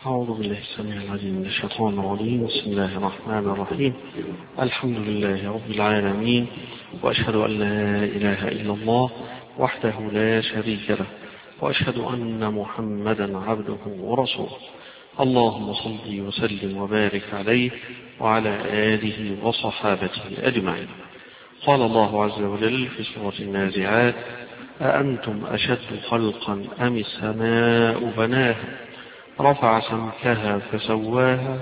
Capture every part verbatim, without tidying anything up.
أعوذ بالله السميع العليم من الشيطان الرجيم. بسم الله الرحمن الرحيم. الحمد لله رب العالمين، وأشهد أن لا إله إلا الله وحده لا شريك له، وأشهد أن محمدا عبده ورسوله. اللهم صل وسلم وبارك عليه وعلى آله وصحابته أجمعين. قال الله عز وجل في سورة النازعات: أأنتم أشد خلقا أم السماء بناها رفع سمكها فسواها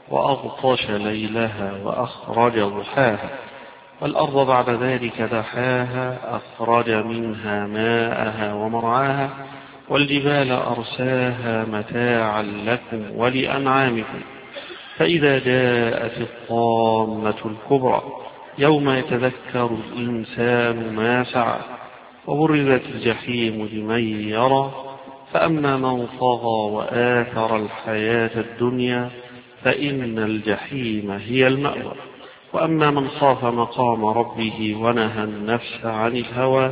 وأغطش ليلها وأخرج ضحاها والأرض بعد ذلك دحاها أخرج منها ماءها ومرعاها والجبال أرساها متاعا لكم ولأنعامكم فإذا جاءت الطامة الكبرى يوم يتذكر الإنسان ما سعى وبرزت الجحيم لمن يرى فأما من طغى وآثر الحياة الدنيا فإن الجحيم هي المأوى وأما من خاف مقام ربه ونهى النفس عن الهوى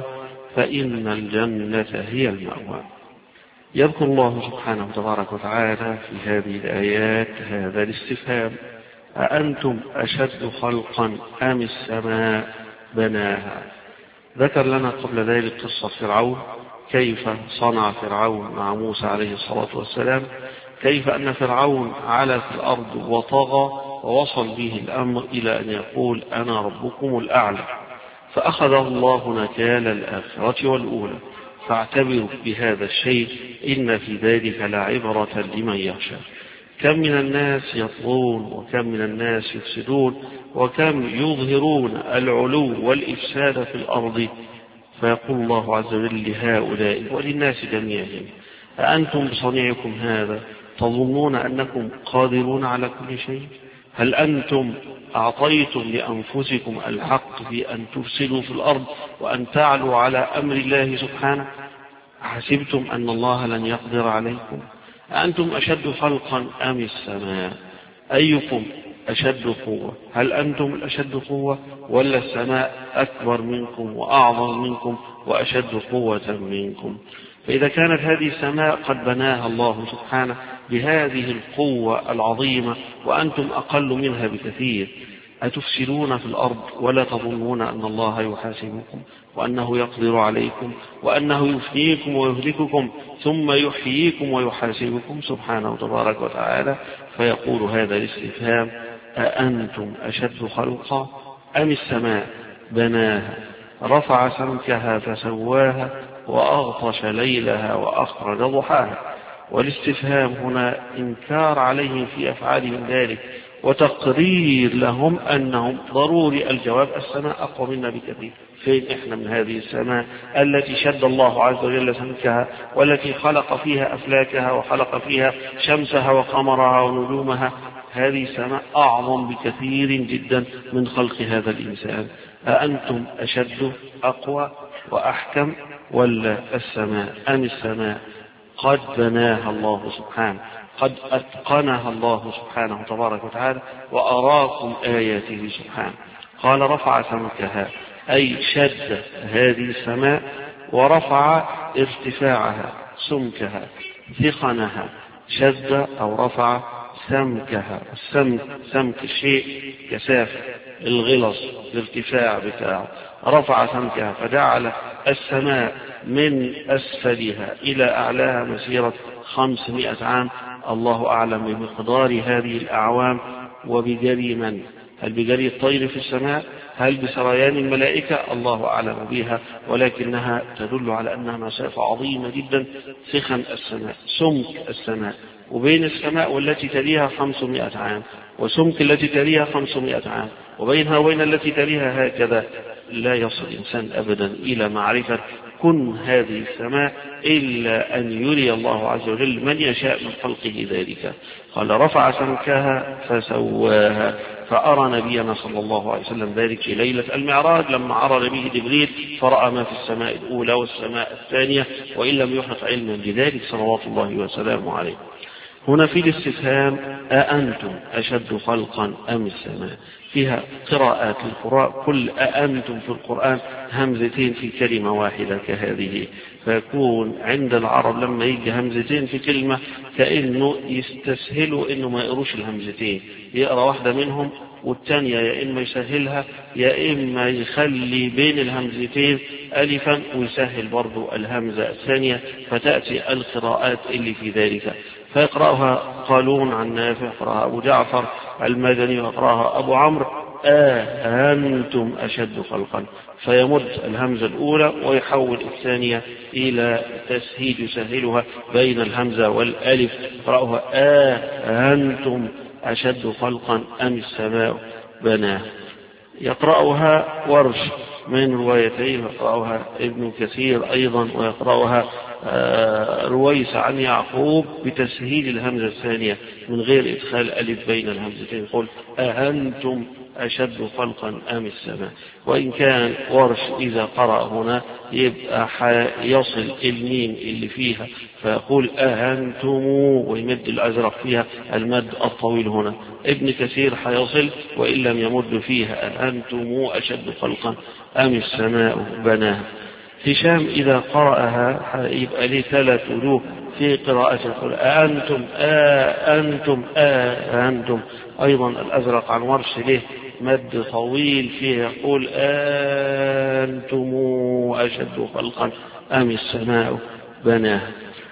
فإن الجنة هي المأوى. يذكر الله سبحانه تبارك وتعالى في هذه الآيات هذا الاستفهام: أأنتم أشد خلقا أم السماء بناها؟ ذكر لنا قبل ذلك قصة فرعون، كيف صنع فرعون مع موسى عليه الصلاة والسلام، كيف أن فرعون علا في الأرض وطغى ووصل به الأمر إلى أن يقول أنا ربكم الأعلى، فأخذه الله نكال الآخرة والأولى. فاعتبروا بهذا الشيء، إن في ذلك لعبرة لمن يخشى. كم من الناس يطغون وكم من الناس يفسدون وكم يظهرون العلو والإفساد في الأرض، فيقول الله عز وجل لهؤلاء وللناس جميعهم: أأنتم بصنيعكم هذا تظنون أنكم قادرون على كل شيء؟ هل أنتم أعطيتم لأنفسكم الحق في أن تفسدوا في الأرض وأن تعلوا على أمر الله سبحانه؟ حسبتم أن الله لن يقدر عليكم؟ أأنتم أشد خلقا أم السماء؟ أيكم أشد قوة؟ هل أنتم الأشد قوة ولا السماء أكبر منكم وأعظم منكم وأشد قوة منكم؟ فإذا كانت هذه السماء قد بناها الله سبحانه بهذه القوة العظيمة وأنتم أقل منها بكثير، أتفسدون في الأرض ولا تظنون أن الله يحاسبكم وأنه يقدر عليكم وأنه يفنيكم ويهلككم ثم يحييكم ويحاسبكم سبحانه تبارك وتعالى؟ فيقول هذا الاستفهام: أأنتم أشد خلقا أم السماء بناها رفع سمكها فسواها وأغطش ليلها وأخرج ضحاها. والاستفهام هنا إنكار عليهم في أفعالهم ذلك وتقرير لهم أنهم ضروري الجواب: السماء أقوى منا بكثير. فين إحنا من هذه السماء التي شد الله عز وجل سمكها والتي خلق فيها أفلاكها وخلق فيها شمسها وقمرها ونجومها؟ هذه السماء أعظم بكثير جدا من خلق هذا الإنسان. أأنتم أشد أقوى وأحكم ولا السماء؟ أم السماء قد بناها الله سبحانه، قد أتقنها الله سبحانه تبارك وتعالى وأراكم آياته سبحانه. قال رفع سمكها، أي شد هذه السماء ورفع ارتفاعها، سمكها ثقنها، شد أو رفع سمكها. السمك سمك الشيء كثافة الغلظ الارتفاع بتاعه، رفع سمكها فجعل السماء من أسفلها إلى أعلاها مسيرة خمسمائة عام. الله أعلم بمقدار هذه الأعوام وبجري من؟ هل بجري الطير في السماء؟ هل بسريان الملائكة؟ الله أعلم بها، ولكنها تدل على أنها مسافة عظيمة جدا. سخن السماء، سمك السماء، وبين السماء والتي تليها خمسمائة عام، وسمك التي تليها خمسمائة عام، وبينها وبين التي تليها هكذا. لا يصل الإنسان أبدا إلى معرفة كن هذه السماء إلا أن يري الله عز وجل من يشاء من خلقه ذلك. قال رفع سمكها فسواها، فأرى نبينا صلى الله عليه وسلم ذلك في ليلة المعراج لما عرج به جبريل فرأى ما في السماء الأولى والسماء الثانية، وإن لم يحط علما بذلك صلوات الله وسلامه عليه. هنا في الاستفهام أأنتم أشد خلقا أم السماء، فيها قراءات للقراء، كل أأنتم في القرآن همزتين في كلمة واحدة كهذه، فيكون عند العرب لما يجي همزتين في كلمة كأنه يستسهلوا إنه ما يقروش الهمزتين، يقرأ واحدة منهم والثانية يا إما يسهلها يا إما يخلي بين الهمزتين ألفا ويسهل برضو الهمزة الثانية، فتأتي القراءات اللي في ذلك. فيقرأها قالون عن نافع، يقرأها أبو جعفر المدني، ويقرأها أبو عمرو أأنتم أشد خلقا، فيمد الهمزة الأولى ويحول الثانية إلى تسهيل يسهلها بين الهمزة والألف، يقرأها أأنتم أشد خلقا أم السماء بناه. يقرأها ورش من روايتين، يقرأها ابن كثير أيضا، ويقرأها رويس عن يعقوب بتسهيل الهمزة الثانية من غير إدخال ألف بين الهمزتين، يقول أأنتم أشد خلقا أم السماء. وإن كان ورش إذا قرأ هنا يبقى يصل الميم اللي فيها فيقول أأنتم ويمد الأزرق فيها المد الطويل هنا. ابن كثير حيصل وإن لم يمد فيها أأنتم أشد خلقا أم السماء بناها. هشام إذا قرأها يبقى ليه ثلاث وجوه في قراءته، يقول أأنتم أأنتم أأنتم. أيضا الأزرق عن ورش له مد طويل فيه، يقول أنتم أشد خلقا أم السماء بناها.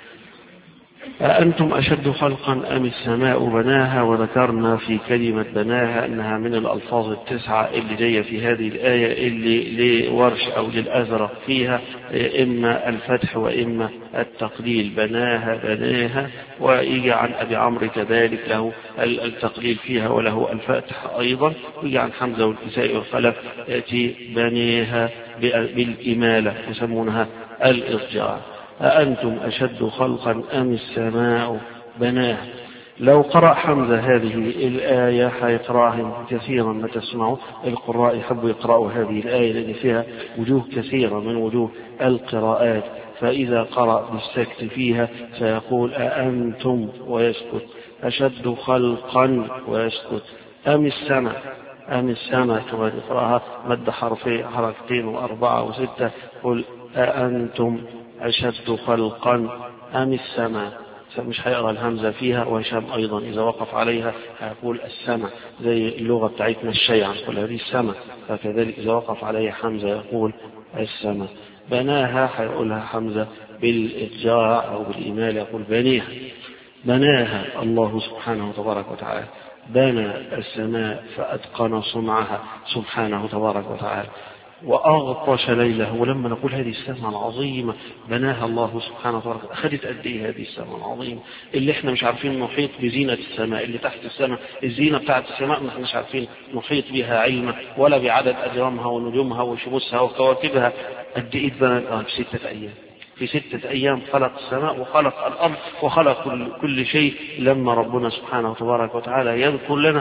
أأنتم أشد خلقا أم السماء بناها. وذكرنا في كلمة بناها أنها من الألفاظ التسعة اللي جاية في هذه الآية اللي لورش أو للأزرق فيها إما الفتح وإما التقليل، بناها بناها. ويجي عن أبي عمرو كذلك له التقليل فيها وله الفتح أيضا. ويجي عن حمزة والكسائي والخلف يأتي بنيها بالإمالة يسمونها الإرجاع. أأنتم أشد خلقا أم السماء بناها. لو قرأ حمزة هذه الآية حيقرأها كثيرا ما تسمعوا القراء يحبوا يقرأوا هذه الآية لأن فيها وجوه كثيرة من وجوه القراءات، فإذا قرأ بالسكت فيها سيقول أأنتم ويسكت، أشد خلقا ويسكت، أم السماء أم السماء تقرأها مد حرفين حركتين وأربعة وستة، قل أأنتم أشد خلقا أم السماء. مش هيقرأ الهمزة فيها. وهشام أيضا إذا وقف عليها هيقول السماء زي اللغة بتاعتنا الشيعة نقول هذه السماء، فكذلك إذا وقف عليها حمزة يقول السماء. بناها هيقولها حمزة بالإرجاع أو بالإمالة يقول بنيها. بناها الله سبحانه تبارك وتعالى، بنى السماء فأتقن صنعها سبحانه تبارك وتعالى وأغطش ليله. ولما نقول هذه السماء العظيمة بناها الله سبحانه وتعالى، أخذت قد إيه هذه السماء العظيمة اللي احنا مش عارفين نحيط بزينة السماء اللي تحت السماء. الزينة بتاعت السماء ما احناش عارفين نحيط بها علما ولا بعدد أجرامها ونجومها وشموسها وكواكبها. قد إيه بنى في ستة أيام. في ستة أيام خلق السماء وخلق الأرض وخلق كل, كل شيء. لما ربنا سبحانه تبارك وتعالى يذكر لنا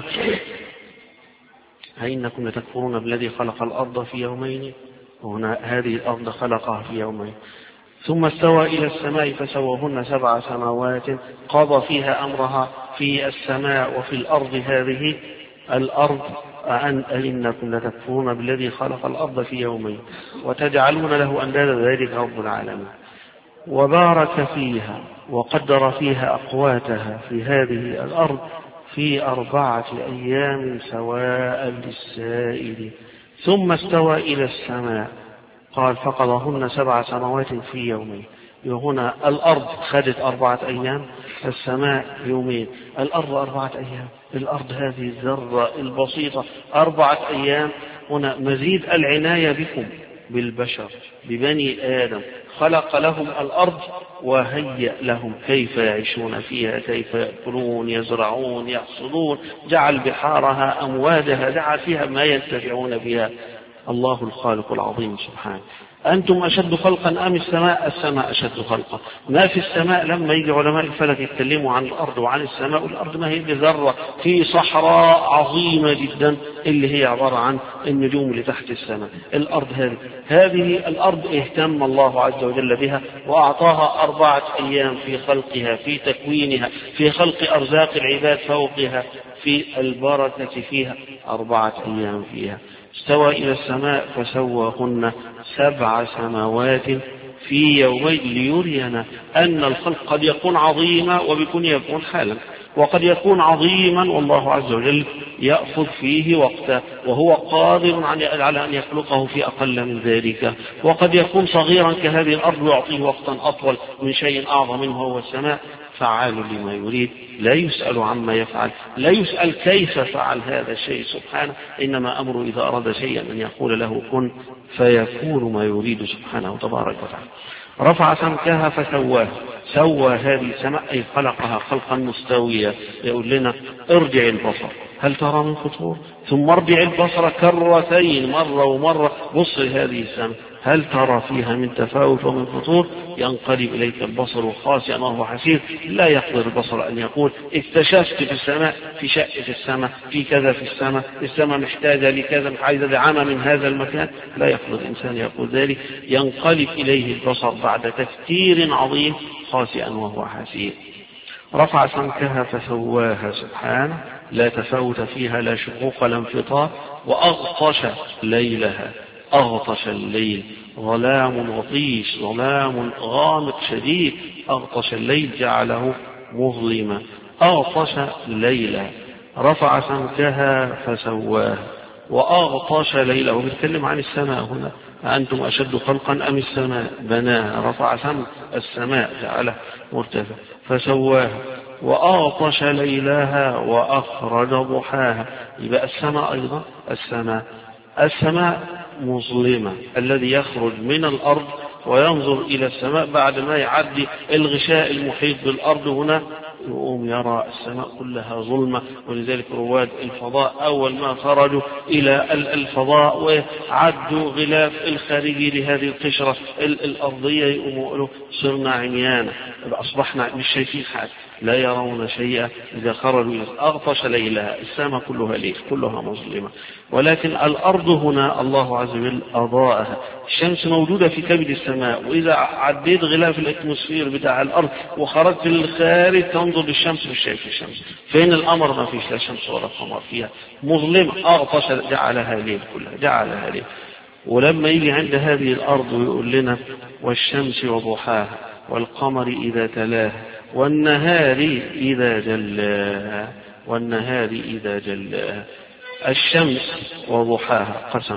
أئنكم لتكفرون بالذي خلق الأرض في يومين، وهنا هذه الأرض خلقها في يومين، ثم استوى إلى السماء فسواهن سبع سماوات قضى فيها أمرها في السماء وفي الأرض. هذه الأرض أئنكم لتكفرون بالذي خلق الأرض في يومين وتجعلون له أندادا ذلك رب العالمين. وبارك فيها وقدر فيها أقواتها في هذه الأرض في أربعة أيام سواء للسائل، ثم استوى إلى السماء قال فقضاهن سبع سماوات في يومين. هنا الأرض خدت أربعة أيام، السماء يومين، الأرض أربعة أيام. الأرض هذه الذرة البسيطة أربعة أيام. هنا مزيد العناية بكم بالبشر ببني آدم، خلق لهم الأرض وهيأ لهم كيف يعيشون فيها، كيف يأكلون يزرعون يحصدون، جعل بحارها أمواجها، جعل فيها ما ينتفعون بها. الله الخالق العظيم سبحانه. أنتم أشد خلقا أم السماء؟ السماء أشد خلقا. ما في السماء لما يجي علماء الفلك يتكلموا عن الأرض وعن السماء، والأرض ما هي ذرة في صحراء عظيمة جدا اللي هي عبارة عن النجوم اللي تحت السماء. الأرض هذه هذه الأرض اهتم الله عز وجل بها وأعطاها أربعة أيام في خلقها، في تكوينها، في خلق أرزاق العباد فوقها، في البركة فيها، أربعة أيام فيها. استوى إلى السماء فسواهن سبع سماوات في يومين ليرينا أن الخلق قد يكون عظيما وبكون يكون حالا، وقد يكون عظيما والله عز وجل يأخذ فيه وقتا وهو قادر على أن يخلقه في أقل من ذلك، وقد يكون صغيرا كهذه الأرض ويعطيه وقتا أطول من شيء أعظم منه هو السماء. فعال لما يريد، لا يسأل عما يفعل، لا يسأل كيف فعل هذا الشيء سبحانه، إنما أمره إذا أراد شيئا أن يقول له كن فيكون ما يريد سبحانه تبارك وتعالى. رفع سمكها فسواها، سوى هذه السماء أي خلقها خلقا مستويا. يقول لنا ارجع البصر هل ترى من فطور، ثم ارجع البصر كرتين مرة ومرة، بص هذه السماء هل ترى فيها من تفاوت ومن فطور. ينقلب إليك البصر خاسئا وهو حسير، لا يقدر البصر أن يقول اكتشفت في السماء، في شق في السماء، في كذا في السماء، السماء محتاجة لكذا، عايزة دعامة من هذا المكان، لا يقدر الإنسان يقول ذلك. ينقلب إليه البصر بعد تفكير عظيم خاسئا وهو حسير. رفع سمكها فسواها سبحانه، لا تفاوت فيها لا شقوق ولا انفطار. وأغطش ليلها، أغطش الليل ظلام غطيش، ظلام غامق شديد. أغطش الليل جعله مظلما، أغطش ليلها. رفع سمكها فسواها وأغطش ليلها. وبيتكلم عن السماء هنا، أنتم أشد خلقا أم السماء بناها. رفع سمك السماء جعله مرتفع فسواها وأغطش ليلها وأخرج ضحاها. يبقى السماء أيضا، السماء السماء مظلمة، الذي يخرج من الأرض وينظر إلى السماء بعد ما يعدي الغشاء المحيط بالأرض هنا يقوم يرى السماء كلها ظلمة. ولذلك رواد الفضاء أول ما خرجوا إلى الفضاء وعدوا غلاف الخارجي لهذه القشرة الأرضية يقوموا يقولوا صرنا عميانا، أصبحنا مش شايفين حاجة، لا يرون شيئا. إذا خرجوا أغطش ليلها، السماء كلها ليل، كلها مظلمة. ولكن الأرض هنا الله عز وجل أضاءها. الشمس موجودة في كبد السماء، وإذا عديت غلاف الاتموسفير بتاع الأرض وخرجت للخارج تنظر للشمس مش شايف الشمس. فين القمر؟ ما فيش لا شمس ولا قمر، فيها مظلمة. أغطش جعلها ليل، كلها جعلها ليل. ولما يجي عند هذه الأرض ويقول لنا والشمس وضحاها والقمر إذا تلاها والنهار إذا جلاها، والنهار إذا جلاها. الشمس وضحاها قسم،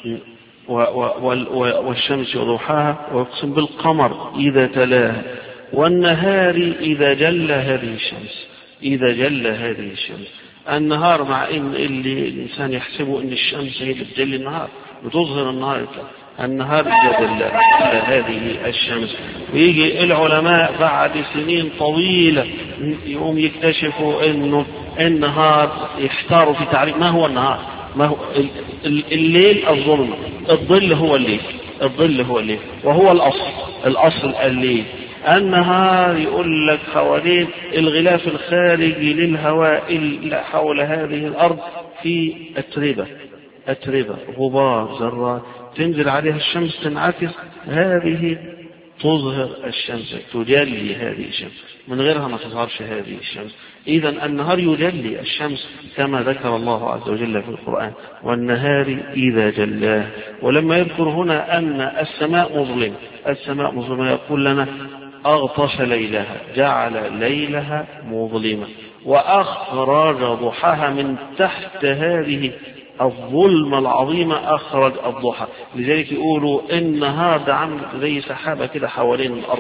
والشمس وضحاها، ويقسم بالقمر إذا تلاها، والنهار إذا جل هذه الشمس، إذا جل هذه الشمس. النهار مع إن اللي الإنسان يحسبه إن الشمس هي اللي بتجلي النهار، بتظهر النهار، النهار جل هذه الشمس. ويجي العلماء بعد سنين طويلة يقوم يكتشفوا إنه النهار، يحتاروا في تعريف ما هو النهار. ما هو الليل؟ الظلمة. الظل هو الليل، الظل هو الليل، وهو الأصل، الأصل الليل. النهار يقول لك حوالين الغلاف الخارجي للهواء حول هذه الأرض في أتربة، أتربة غبار ذرات تنزل عليها الشمس تنعكس، هذه تظهر الشمس، تجلي هذه الشمس، من غيرها ما تظهرش هذه الشمس. إذا النهار يجلي الشمس كما ذكر الله عز وجل في القرآن والنهار إذا جلاه. ولما يذكر هنا أن السماء مظلمة، السماء مظلمة يقول لنا أغطش ليلها، جعل ليلها مظلمة، وأخرج ضحاها من تحت هذه الظلمة العظيمة أخرج الضحى. لذلك يقولوا النهار ده عامل زي سحابة كده حوالين الأرض،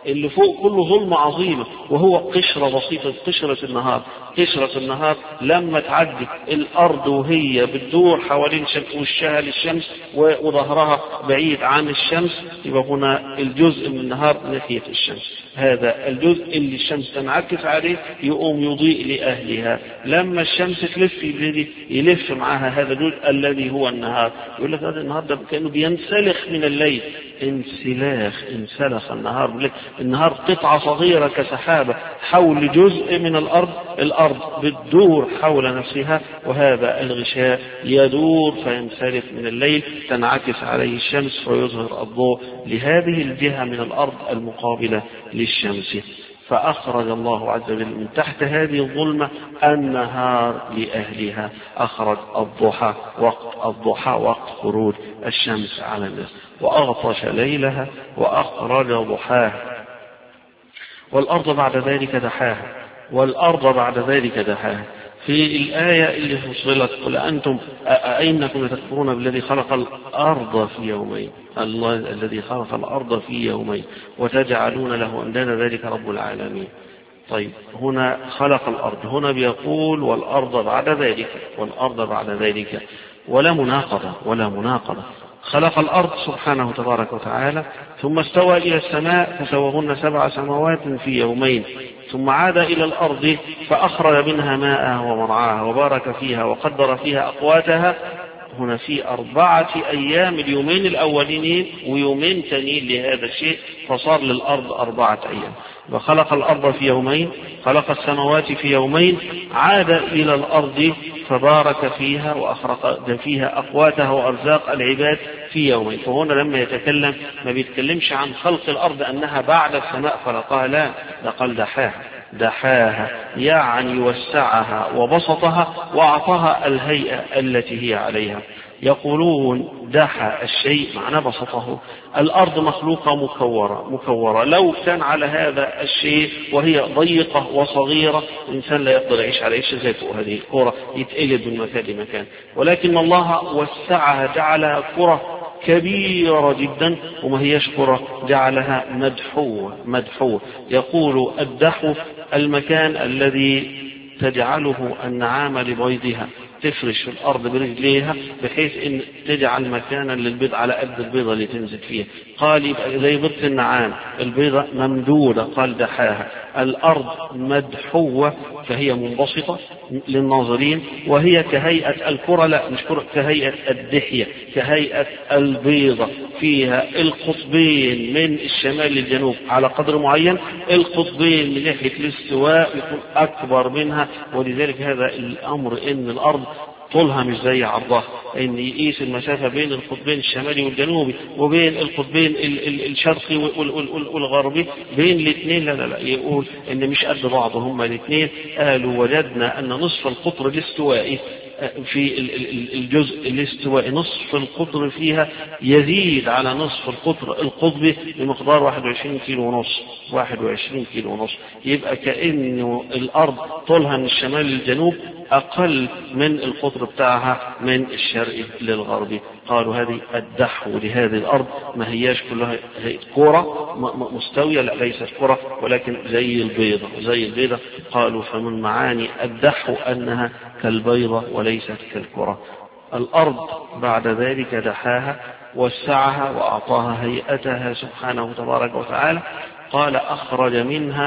اللي فوق كله ظلمة عظيمة، وهو قشرة بسيطة، قشرة النهار. قشرة النهار لما تعدي الأرض وهي بتدور حوالين وشها للشمس وظهرها بعيد عن الشمس، يبقى هنا الجزء من النهار ناحية الشمس، هذا الجزء اللي الشمس تنعكس عليه يقوم يضيء لأهلها. لما الشمس تلف يبتدي يلف معها هذا الجزء الذي هو النهار. يقول لك هذا النهار ده كأنه بينسلخ من الليل، انسلاخ، انسلخ النهار بالليل. النهار قطعة صغيرة كسحابة حول جزء من الأرض، الأرض بتدور حول نفسها، وهذا الغشاء يدور فينسلخ من الليل، تنعكس عليه الشمس ويظهر الضوء لهذه الجهة من الأرض المقابلة للشمس. فأخرج الله عز وجل من تحت هذه الظلمة النهار لأهلها، أخرج الضحى وقت الضحى وقت خروج الشمس على الناس، وأغطش ليلها وأخرج ضحاها، والأرض بعد ذلك دحاها، والأرض بعد ذلك دحاها. في الآية اللي فصلت قل أنتم أئنكم تكفرون بالذي خلق الأرض في يومين، الله الذي خلق الأرض في يومين وتجعلون له أندادا ذلك رب العالمين. طيب هنا خلق الأرض، هنا بيقول والأرض بعد ذلك، والأرض بعد ذلك، ولا مناقضة ولا مناقضة. خلق الأرض سبحانه تبارك وتعالى، ثم استوى إلى السماء فسواهن سبع سماوات في يومين، ثم عاد إلى الأرض فأخرج منها ماءها ومرعاها وبارك فيها وقدر فيها أقواتها. هنا في أربعة أيام، اليومين الأولين ويومين تانيين لهذا الشيء، فصار للأرض أربعة أيام. وخلق الأرض في يومين، خلق السماوات في يومين، عاد إلى الأرض فبارك فيها وأخرج فيها أقواتها وأرزاق العباد في يومين. فهنا لما يتكلم ما بيتكلمش عن خلق الأرض أنها بعد السماء خلقها، لا، لقد دحاها دحاها يعني وسعها وبسطها وأعطاها الهيئة التي هي عليها. يقولون دحى الشيء معناه بسطه. الأرض مخلوقة مكورة مكورة لو كان على هذا الشيء وهي ضيقة وصغيرة الإنسان لا يقدر يعيش على إيش زي فوق هذه الكرة، يتقلب من مكان لمكان، ولكن الله وسعها جعلها كرة كبيرة جدا، وما هيش كرة، جعلها مدحوة مدحوة. يقول الدحو المكان الذي تجعله النعام لبيضها، تفرش في الأرض برجليها بحيث أن تجعل مكانا للبيض على قد البيضة اللي تنزل فيها. قال يبقى زي بيضة النعام، البيضة ممدودة، قال دحاها. الأرض مدحوة فهي منبسطة للناظرين، وهي كهيئة الكرة، لا مش كرة، كهيئة الدحية، كهيئة البيضة، فيها القطبين من الشمال للجنوب على قدر معين، القطبين من ناحية الاستواء يكون أكبر منها. ولذلك هذا الأمر إن الأرض طولها مش زي عرضها، ان يقيس المسافة بين القطبين الشمالي والجنوبي وبين القطبين الشرقي والغربي بين الاثنين، لا لا لا، يقول ان مش قد بعض هما الاثنين. قالوا وجدنا ان نصف القطر الاستوائي في الجزء الاستوائي، نصف القطر فيها يزيد على نصف القطر القطبي بمقدار واحد وعشرين كيلو ونص، واحد وعشرين كيلو ونص. يبقى كأنه الأرض طولها من الشمال للجنوب أقل من القطر بتاعها من الشرق للغربي. قالوا هذه الدحو لهذه الأرض، ما هياش كلها كرة مستوية، لا ليست كرة ولكن زي البيضة زي البيضة. قالوا فمن معاني الدحو أنها كالبيضة وليست كالكرة. الأرض بعد ذلك دحاها وسعها وأعطاها هيئتها سبحانه تبارك وتعالى. قال أخرج منها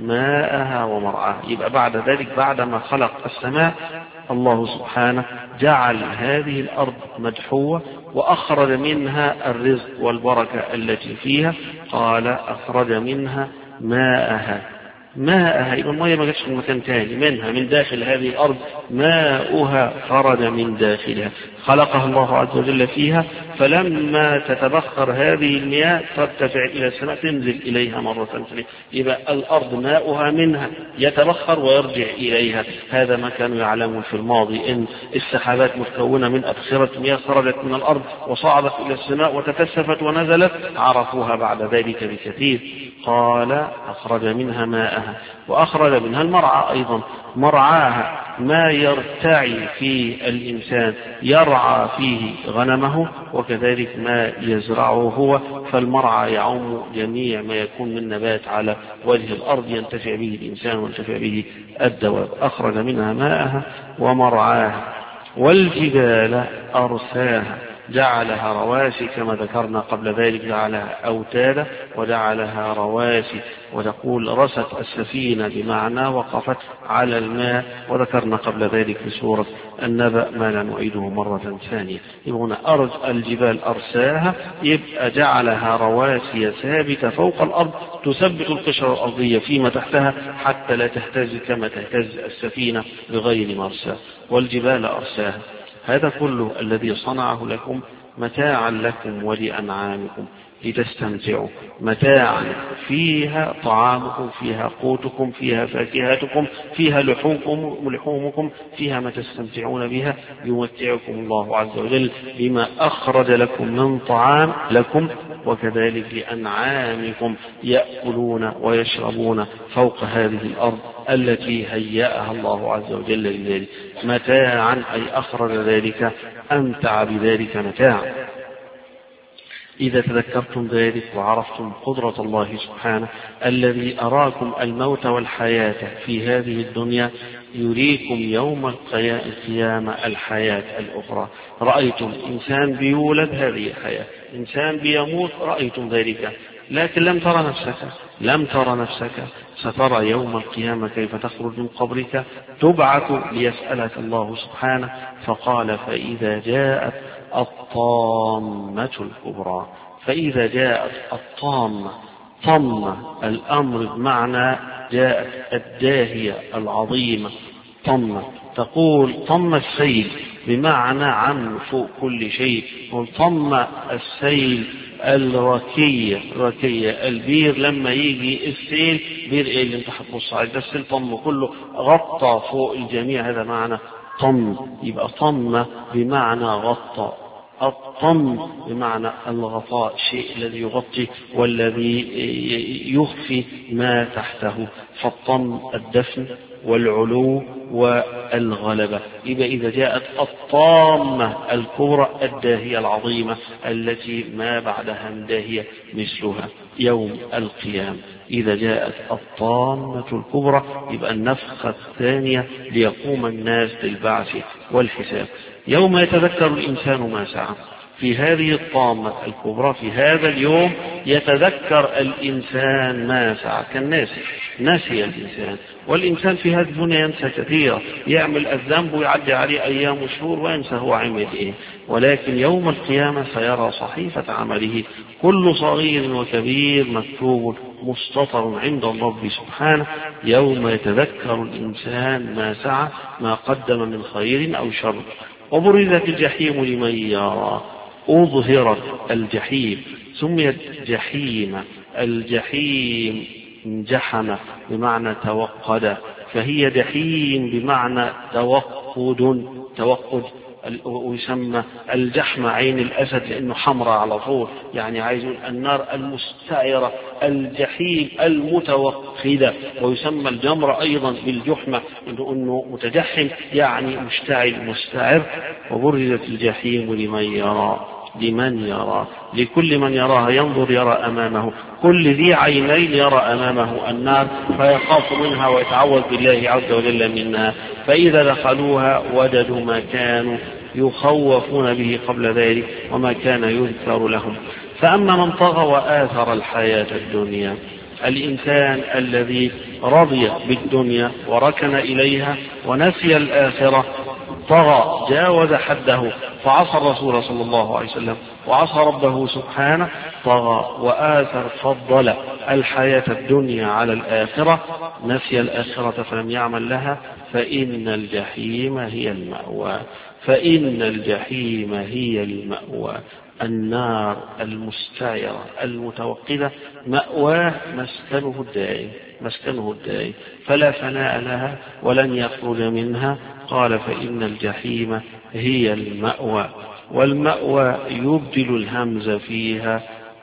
ماءها ومرعاها. يبقى بعد ذلك بعدما خلق السماء الله سبحانه جعل هذه الأرض مدحوة وأخرج منها الرزق والبركة التي فيها. قال أخرج منها ماءها ماءها، يبقى المية ما جاتش من مكان تاني، منها من داخل هذه الأرض ماؤها خرج من داخلها، خلقها الله عز وجل فيها. فلما تتبخر هذه المياه ترتفع إلى السماء تنزل إليها مرة ثانية. يبقى الأرض ماؤها منها يتبخر ويرجع إليها. هذا ما كانوا يعلمون في الماضي، إن السحابات متكونة من أبخرة مياه خرجت من الأرض وصعدت إلى السماء وتكثفت ونزلت، عرفوها بعد ذلك بكثير. قال أخرج منها ماءها وأخرج منها المرعى أيضا، مرعاها ما يرتعي فيه الإنسان يرعى فيه غنمه، وكذلك ما يزرعه هو. فالمرعى يعم جميع ما يكون من نبات على وجه الأرض ينتفع به الإنسان وينتفع به الدواب. أخرج منها ماءها ومرعاها. والجبال أرساها جعلها رواسي كما ذكرنا قبل ذلك، جعلها أوتادا وجعلها رواسي. وتقول رست السفينة بمعنى وقفت على الماء، وذكرنا قبل ذلك في سورة النبأ ما لا نعيده مرة ثانية. يبقى أرج الجبال أرساها، يبقى جعلها رواسي ثابتة فوق الأرض تثبت القشرة الأرضية فيما تحتها حتى لا تهتز كما تهتز السفينة بغير مرسى. والجبال أرساها، هذا كله الذي صنعه لكم متاعا لكم ولأنعامكم لتستمتعوا. متاعا فيها طعامكم، فيها قوتكم، فيها فاكهتكم، فيها لحومكم لحومكم فيها ما تستمتعون بها. يمتعكم الله عز وجل بما أخرج لكم من طعام لكم، وكذلك لأنعامكم يأكلون ويشربون فوق هذه الأرض التي هيأها الله عز وجل لذلك. متاعا أي أخرج ذلك، أمتع بذلك متاعا. إذا تذكرتم ذلك وعرفتم قدرة الله سبحانه الذي أراكم الموت والحياة في هذه الدنيا، يريكم يوم القيامة الحياة الأخرى. رأيتم إنسان بيولد، هذه الحياة، إنسان بيموت، رأيتم ذلك، لكن لم ترى نفسك لم ترى نفسك سترى يوم القيامة كيف تخرج من قبرك تبعث ليسألك الله سبحانه. فقال فإذا جاءت الطامة الكبرى. فإذا جاءت الطامة، طم الأمر بمعنى جاءت الداهية العظيمة. طم تقول طم السيل بمعنى عن فوق كل شيء. طم السيل الركية، ركية البير لما يجي السيل، بير ايه اللي انت هتبص عليه ده؟ السيل طم كله غطى فوق الجميع، هذا معنى طم. يبقى طم بمعنى غطى. الطم بمعنى الغطاء، الشيء الذي يغطي والذي يخفي ما تحته. فالطم الدفن والعلو والغلبة. إذا إذا جاءت الطامة الكبرى الداهية العظيمة التي ما بعدها من داهية مثلها يوم القيامة. إذا جاءت الطامة الكبرى يبقى النفخة الثانية ليقوم الناس للبعث والحساب. يوم يتذكر الإنسان ما سعى. في هذه الطامة الكبرى في هذا اليوم يتذكر الإنسان ما سعى. كالناس نسي الإنسان، والإنسان في هذه الدنيا ينسى كثيرا، يعمل الذنب ويعدي عليه أيام وشهور وينسى هو عمل إيه. ولكن يوم القيامة سيرى صحيفة عمله، كل صغير وكبير مكتوب مستطر عند الرب سبحانه. يوم يتذكر الإنسان ما سعى، ما قدم من خير أو شر. وبرزت الجحيم لمن يرى. أظهرت الجحيم، سميت جحيم. الجحيم جحم بمعنى توقد، فهي جحيم بمعنى توقد. توقد ويسمى الجحم عين الأسد لأنه حمراء على طول، يعني عايزون النار المستعرة، الجحيم المتوقدة. ويسمى الجمر أيضا بالجحمة إنه متجحم يعني مشتعل مستعر. وبرزت الجحيم لمن يرى. لمن يرى، لكل من يراها ينظر يرى أمامه. كل ذي عينين يرى أمامه النار فيخاف منها ويتعوذ بالله عز وجل منها. فإذا دخلوها وجدوا ما كانوا يخوفون به قبل ذلك وما كان يذكر لهم. فأما من طغى وآثر الحياة الدنيا، الإنسان الذي رضي بالدنيا وركن إليها ونسي الآخرة، طغى جاوز حده فعصى الرسول صلى الله عليه وسلم وعصى ربه سبحانه. طغى وآثر، فضل الحياة الدنيا على الآخرة، نسي الآخرة فلم يعمل لها. فإن الجحيم هي المأوى. فإن الجحيم هي المأوى. النار المستعرة المتوقدة مأواه مسكنه الدائم، مسكنه الدائم فلا فناء لها ولن يخرج منها. قال فإن الجحيم هي المأوى. والمأوى يبدل الهمز فيها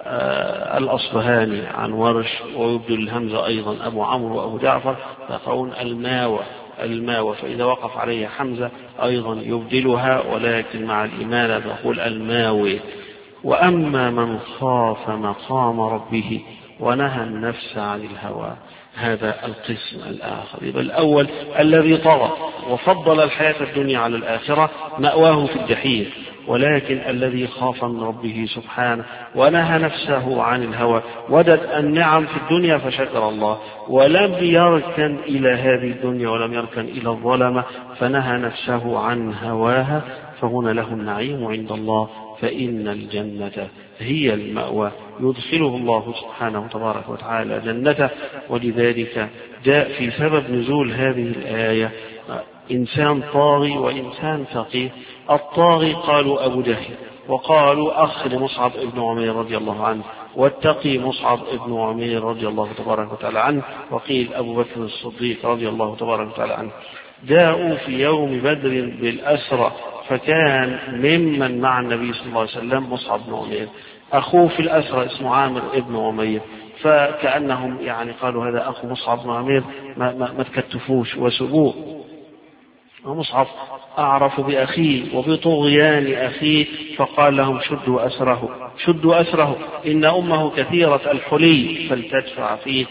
آه الأصبهاني عن ورش، ويبدل الهمز أيضا أبو عمرو وأبو جعفر، يقولون الماوى. الماوى، فإذا وقف عليها حمزة أيضا يبدلها، ولكن مع الإمالة نقول الماوي. وأما من خاف مقام ربه ونهى النفس عن الهوى، هذا القسم الآخر. يبقى الأول الذي طغى وفضل الحياة الدنيا على الآخرة مأواه في الجحيم، ولكن الذي خاف من ربه سبحانه ونهى نفسه عن الهوى وجد النعم في الدنيا فشكر الله، ولم يركن إلى هذه الدنيا ولم يركن إلى الظلمة فنهى نفسه عن هواها، فهنا له النعيم عند الله، فإن الجنة هي المأوى، يدخله الله سبحانه تبارك وتعالى جنته. ولذلك جاء في سبب نزول هذه الآية إنسان طاغي وإنسان فقيه. الطاغي قالوا أبو جهل، وقالوا أخ لمصعب ابن عمير رضي الله عنه، والتقي مصعب ابن عمير رضي الله تبارك وتعالى عنه، وقيل أبو بكر الصديق رضي الله تبارك وتعالى عنه. جاءوا في يوم بدر بالأسرى، فكان ممن مع النبي صلى الله عليه وسلم مصعب بن عمير، أخوه في الأسرى اسمه عامر ابن عمير، فكأنهم يعني قالوا هذا أخو مصعب بن عمير ما, ما, ما تكتفوش وسبوه. ومصعب أعرف بأخيه وبطغيان أخيه، فقال لهم شدوا أسره شدوا أسره إن أمه كثيرة الحلي فلتدفع فيه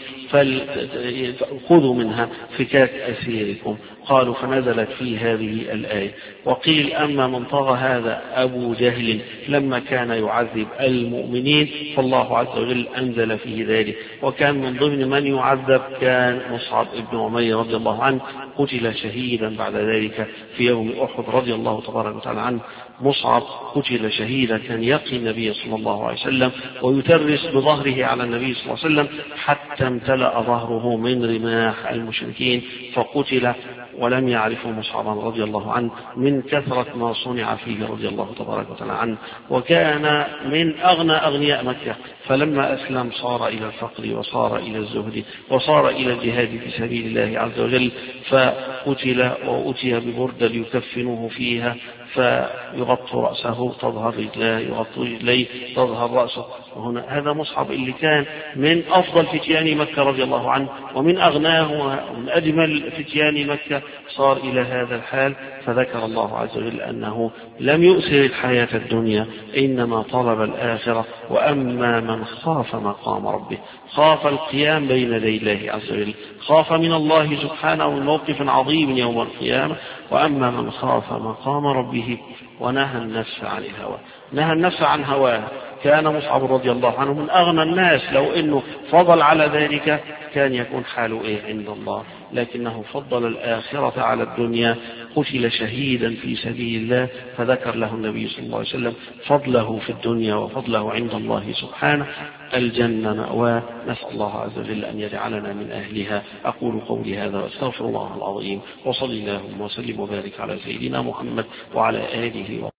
فخذوا منها فكاك أسيركم. قالوا فنزلت في هذه الآية. وقيل أما من طغى هذا أبو جهل لما كان يعذب المؤمنين فالله عز وجل أنزل فيه ذلك، وكان من ضمن من يعذب كان مصعب ابن عمير رضي الله عنه، قتل شهيدا بعد ذلك في يوم أحد رضي الله تبارك وتعالى عنه. مصعب قتل شهيدا، كان يقي النبي صلى الله عليه وسلم ويترس بظهره على النبي صلى الله عليه وسلم حتى امتلأ ظهره من رماح المشركين فقتل، ولم يعرفوا مصعبا رضي الله عنه من كثرة ما صنع فيه رضي الله تبارك وتعالى عنه. وكان من أغنى أغنياء مكة، فلما أسلم صار إلى الفقر وصار إلى الزهد وصار إلى الجهاد في سبيل الله عز وجل، فقتل وأتي ببردة ليكفنوه فيها فيغطي رأسه تظهر رجلاه، يغطي رجليه تظهر رأسه. وهنا هذا مصعب اللي كان من أفضل فتيان مكة رضي الله عنه ومن أغناه ومن أجمل فتيان مكة، صار إلى هذا الحال. فذكر الله عز وجل أنه لم يؤثر الحياة الدنيا إنما طلب الآخرة. وأما من خاف مقام ربه، خاف القيام بين يدي الله عز وجل، خاف من الله سبحانه من موقف عظيم يوم القيامة. وأما من خاف مقام ربه ونهى النفس عن الهوى، نهى النفس عن هواه. كان مصعب رضي الله عنه من أغنى الناس، لو أنه فضل على ذلك كان يكون حاله إيه عند الله، لكنه فضل الآخرة على الدنيا، قتل شهيدا في سبيل الله، فذكر له النبي صلى الله عليه وسلم فضله في الدنيا وفضله عند الله سبحانه. الجنة مأواه، نسأل الله عز وجل أن يجعلنا من أهلها. أقول قولي هذا وأستغفر الله العظيم، وصلى اللهم وسلم وبارك على سيدنا محمد وعلى آله